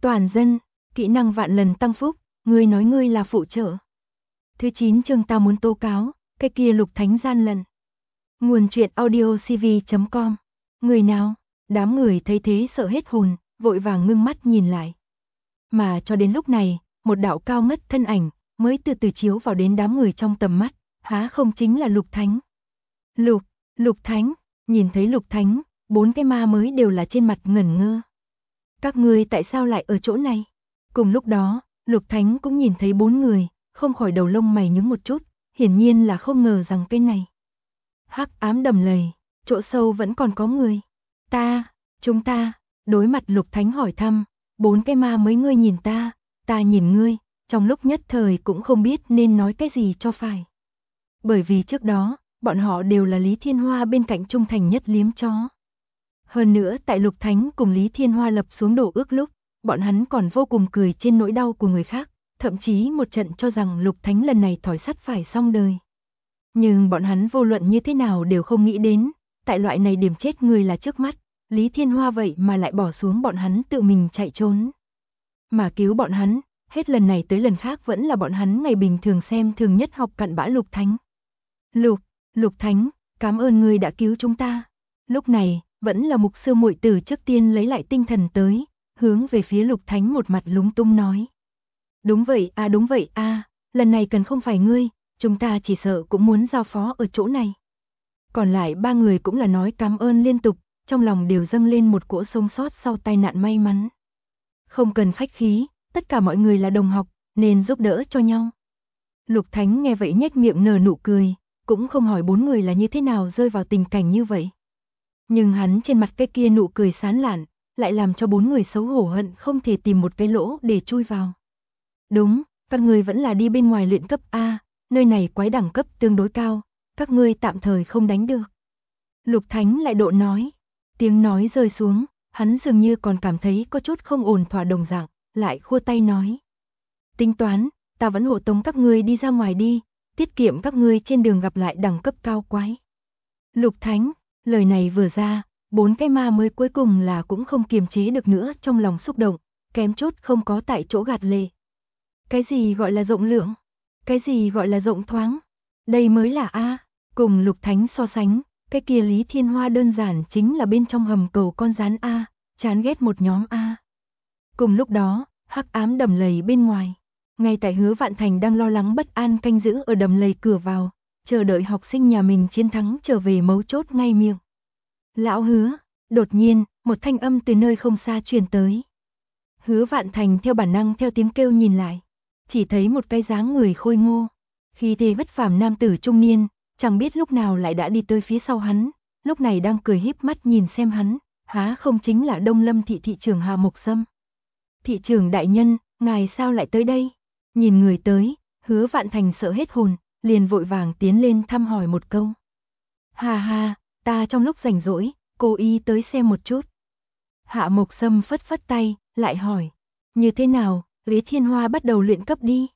Toàn dân, kỹ năng vạn lần tăng phúc, ngươi nói ngươi là phụ trợ. Thứ 9 chương ta muốn tố cáo, cái kia Lục Thánh gian lận. Nguồn truyện audiocv.com. Người nào? Đám người thấy thế sợ hết hồn, vội vàng ngưng mắt nhìn lại. Mà cho đến lúc này, một đạo cao ngất thân ảnh mới từ từ chiếu vào đến đám người trong tầm mắt, há không chính là Lục Thánh. Lục Thánh, nhìn thấy Lục Thánh, 4 cái ma mới đều là trên mặt ngẩn ngơ. Các ngươi tại sao lại ở chỗ này? Cùng lúc đó, Lục Thánh cũng nhìn thấy 4 người, không khỏi đầu lông mày nhướng một chút, hiển nhiên là không ngờ rằng cái này. Hắc ám đầm lầy, chỗ sâu vẫn còn có người. Chúng ta, đối mặt Lục Thánh hỏi thăm, 4 cái ma mới ngươi nhìn ta nhìn ngươi, trong lúc nhất thời cũng không biết nên nói cái gì cho phải. Bởi vì trước đó, bọn họ đều là Lý Thiên Hoa bên cạnh trung thành nhất liếm chó. Hơn nữa tại Lục Thánh cùng Lý Thiên Hoa lập xuống đổ ước lúc, bọn hắn còn vô cùng cười trên nỗi đau của người khác, thậm chí một trận cho rằng Lục Thánh lần này thỏi sắt phải xong đời. Nhưng bọn hắn vô luận như thế nào đều không nghĩ đến, tại loại này điểm chết người là trước mắt, Lý Thiên Hoa vậy mà lại bỏ xuống bọn hắn tự mình chạy trốn. Mà cứu bọn hắn, hết lần này tới lần khác vẫn là bọn hắn ngày bình thường xem thường nhất học cặn bã Lục Thánh. Lục Thánh, cảm ơn ngươi đã cứu chúng ta. Lúc này, vẫn là mục sư muội tử trước tiên lấy lại tinh thần tới, hướng về phía Lục Thánh một mặt lúng túng nói. Đúng vậy a, lần này cần không phải ngươi, chúng ta chỉ sợ cũng muốn giao phó ở chỗ này. Còn lại 3 người cũng là nói cảm ơn liên tục, trong lòng đều dâng lên một cỗ sống sót sau tai nạn may mắn. Không cần khách khí, tất cả mọi người là đồng học, nên giúp đỡ cho nhau. Lục Thánh nghe vậy nhếch miệng nở nụ cười, cũng không hỏi 4 người là như thế nào rơi vào tình cảnh như vậy. Nhưng hắn trên mặt cái kia nụ cười sán lạn, lại làm cho 4 người xấu hổ hận không thể tìm một cái lỗ để chui vào. Đúng, các ngươi vẫn là đi bên ngoài luyện cấp A, nơi này quái đẳng cấp tương đối cao, các ngươi tạm thời không đánh được. Lục Thánh lại độ nói, tiếng nói rơi xuống, hắn dường như còn cảm thấy có chút không ổn thỏa đồng dạng, lại khua tay nói. Tính toán, ta vẫn hộ tống các ngươi đi ra ngoài đi, tiết kiệm các ngươi trên đường gặp lại đẳng cấp cao quái. Lục Thánh, lời này vừa ra, 4 cái ma mới cuối cùng là cũng không kiềm chế được nữa trong lòng xúc động, kém chút không có tại chỗ gạt lệ. Cái gì gọi là rộng lượng? Cái gì gọi là rộng thoáng? Đây mới là A, cùng Lục Thánh so sánh, cái kia Lý Thiên Hoa đơn giản chính là bên trong hầm cầu con rán A, chán ghét một nhóm A. Cùng lúc đó, hắc ám đầm lầy bên ngoài, ngay tại Hứa Vạn Thành đang lo lắng bất an canh giữ ở đầm lầy cửa vào, chờ đợi học sinh nhà mình chiến thắng trở về mấu chốt ngay miệng. Lão Hứa, đột nhiên, một thanh âm từ nơi không xa truyền tới. Hứa Vạn Thành theo bản năng theo tiếng kêu nhìn lại, chỉ thấy một cái dáng người khôi ngô, khí thế bất phàm nam tử trung niên, chẳng biết lúc nào lại đã đi tới phía sau hắn, lúc này đang cười híp mắt nhìn xem hắn, há không chính là Đông Lâm thị thị trưởng Hà Mộc Sâm. Thị trưởng đại nhân, ngài sao lại tới đây? Nhìn người tới, Hứa Vạn Thành sợ hết hồn, liền vội vàng tiến lên thăm hỏi một câu. Ha, ta trong lúc rảnh rỗi, cố ý tới xem một chút. Hạ Mộc Sâm phất phất tay, lại hỏi, như thế nào, Lý Thiên Hoa bắt đầu luyện cấp đi.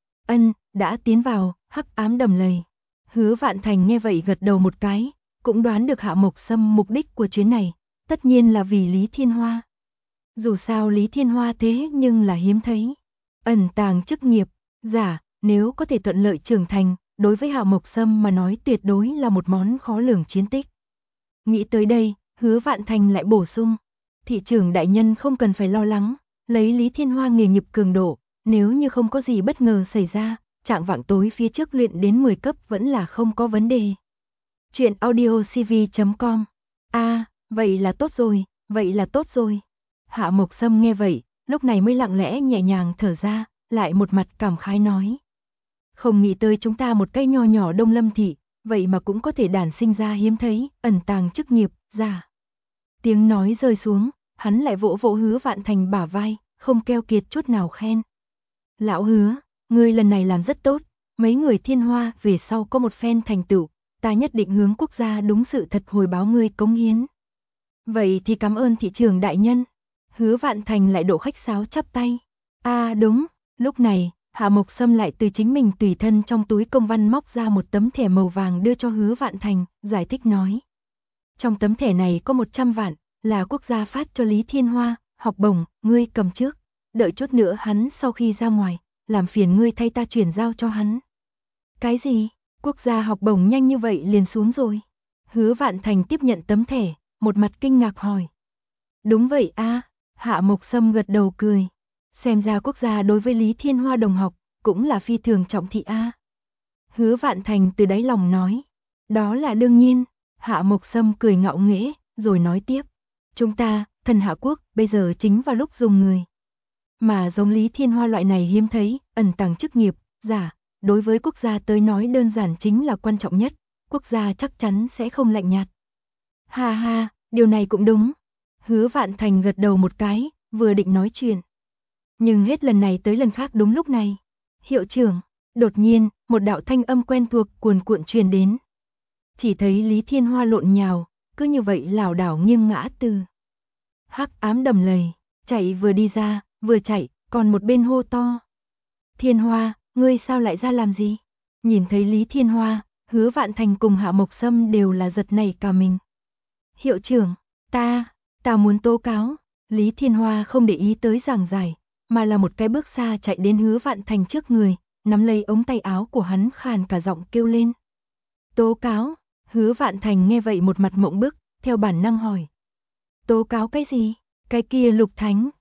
Đã tiến vào, hắc ám đầm lầy. Hứa Vạn Thành nghe vậy gật đầu một cái, cũng đoán được Hạ Mộc Sâm mục đích của chuyến này, tất nhiên là vì Lý Thiên Hoa. Dù sao Lý Thiên Hoa thế nhưng là hiếm thấy. Ẩn tàng chức nghiệp, giả, nếu có thể thuận lợi trưởng thành, đối với Hạ Mộc Sâm mà nói tuyệt đối là một món khó lường chiến tích. Nghĩ tới đây, Hứa Vạn Thành lại bổ sung, thị trưởng đại nhân không cần phải lo lắng, lấy Lý Thiên Hoa nghề nghiệp cường độ, nếu như không có gì bất ngờ xảy ra, trạng vạng tối phía trước luyện đến 10 cấp vẫn là không có vấn đề. Chuyện audiocv.com. Vậy là tốt rồi. Hạ Mộc Sâm nghe vậy, lúc này mới lặng lẽ nhẹ nhàng thở ra, lại một mặt cảm khái nói. Không nghĩ tới chúng ta một cái nho nhỏ Đông Lâm thị, vậy mà cũng có thể đản sinh ra hiếm thấy, ẩn tàng chức nghiệp, giả. Tiếng nói rơi xuống, hắn lại vỗ vỗ Hứa Vạn Thành bả vai, không keo kiệt chút nào khen. Lão Hứa, ngươi lần này làm rất tốt, mấy người Thiên Hoa về sau có một phen thành tựu, ta nhất định hướng quốc gia đúng sự thật hồi báo ngươi cống hiến. Vậy thì cảm ơn thị trưởng đại nhân. Hứa Vạn Thành lại độ khách sáo chắp tay. Đúng, lúc này, Hạ Mộc Sâm lại từ chính mình tùy thân trong túi công văn móc ra một tấm thẻ màu vàng đưa cho Hứa Vạn Thành, giải thích nói. Trong tấm thẻ này có 100 vạn, là quốc gia phát cho Lý Thiên Hoa, học bổng, ngươi cầm trước. đợi chút nữa hắn sau khi ra ngoài, làm phiền ngươi thay ta chuyển giao cho hắn. Cái gì? Quốc gia học bổng nhanh như vậy liền xuống rồi? Hứa Vạn Thành tiếp nhận tấm thẻ, một mặt kinh ngạc hỏi. Đúng vậy a, Hạ Mộc Sâm gật đầu cười. Xem ra quốc gia đối với Lý Thiên Hoa đồng học, cũng là phi thường trọng thị a. Hứa Vạn Thành từ đáy lòng nói. Đó là đương nhiên, Hạ Mộc Sâm cười ngạo nghễ, rồi nói tiếp. Chúng ta, thần Hạ Quốc, bây giờ chính vào lúc dùng người. Mà giống Lý Thiên Hoa loại này hiếm thấy, ẩn tàng chức nghiệp, giả, đối với quốc gia tới nói đơn giản chính là quan trọng nhất, quốc gia chắc chắn sẽ không lạnh nhạt. Ha ha, điều này cũng đúng. Hứa Vạn Thành gật đầu một cái, vừa định nói chuyện. Nhưng hết lần này tới lần khác đúng lúc này. Hiệu trưởng, đột nhiên, một đạo thanh âm quen thuộc cuồn cuộn truyền đến. Chỉ thấy Lý Thiên Hoa lộn nhào, cứ như vậy lảo đảo nghiêng ngã từ. Hắc ám đầm lầy, chạy vừa đi ra, vừa chạy, còn một bên hô to. Thiên Hoa, ngươi sao lại ra làm gì? Nhìn thấy Lý Thiên Hoa, Hứa Vạn Thành cùng Hạ Mộc Sâm đều là giật nảy cả mình. Hiệu trưởng, ta muốn tố cáo. Lý Thiên Hoa không để ý tới giảng giải, mà là một cái bước xa chạy đến Hứa Vạn Thành trước người, nắm lấy ống tay áo của hắn khàn cả giọng kêu lên. Tố cáo? Hứa Vạn Thành nghe vậy một mặt mộng bức, theo bản năng hỏi. Tố cáo cái gì? Cái kia Lục Thánh,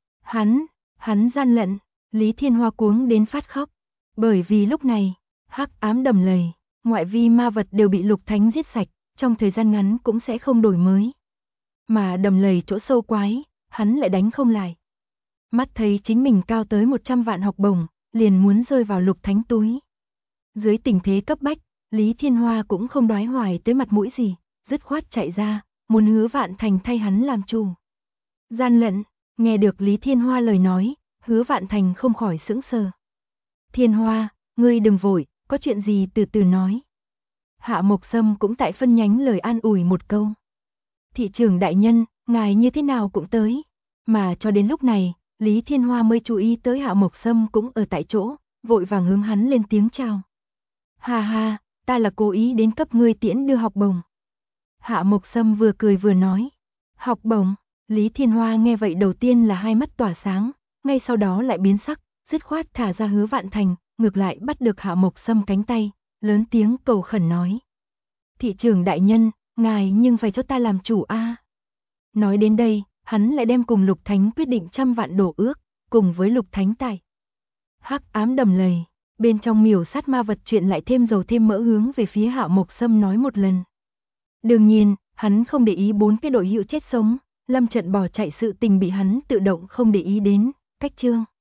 hắn gian lận. Lý Thiên Hoa cuống đến phát khóc, bởi vì lúc này, hắc ám đầm lầy, ngoại vi ma vật đều bị Lục Thánh giết sạch, trong thời gian ngắn cũng sẽ không đổi mới. Mà đầm lầy chỗ sâu quái, hắn lại đánh không lại. Mắt thấy chính mình cao tới 100 vạn học bổng, liền muốn rơi vào Lục Thánh túi. Dưới tình thế cấp bách, Lý Thiên Hoa cũng không đoái hoài tới mặt mũi gì, dứt khoát chạy ra, muốn Hứa Vạn Thành thay hắn làm chủ. Gian lận, nghe được Lý Thiên Hoa lời nói, Hứa Vạn Thành không khỏi sững sờ. Thiên Hoa, ngươi đừng vội, có chuyện gì từ từ nói. Hạ Mộc Sâm cũng tại phân nhánh lời an ủi một câu. Thị trưởng đại nhân, ngài như thế nào cũng tới. Mà cho đến lúc này, Lý Thiên Hoa mới chú ý tới Hạ Mộc Sâm cũng ở tại chỗ, vội vàng hướng hắn lên tiếng chào. Ha ha, ta là cố ý đến cấp ngươi tiễn đưa học bổng. Hạ Mộc Sâm vừa cười vừa nói. Học bổng? Lý Thiên Hoa nghe vậy đầu tiên là hai mắt tỏa sáng, ngay sau đó lại biến sắc, dứt khoát thả ra Hứa Vạn Thành, ngược lại bắt được Hạ Mộc Sâm cánh tay, lớn tiếng cầu khẩn nói. Thị trưởng đại nhân, ngài nhưng phải cho ta làm chủ a. Nói đến đây, hắn lại đem cùng Lục Thánh quyết định 100 vạn đổ ước, cùng với Lục Thánh tại hắc ám đầm lầy, bên trong miểu sát ma vật chuyện lại thêm dầu thêm mỡ hướng về phía Hạ Mộc Sâm nói một lần. Đương nhiên, hắn không để ý 4 cái đội hữu chết sống, lâm trận bỏ chạy sự tình bị hắn tự động không để ý đến, cách chương.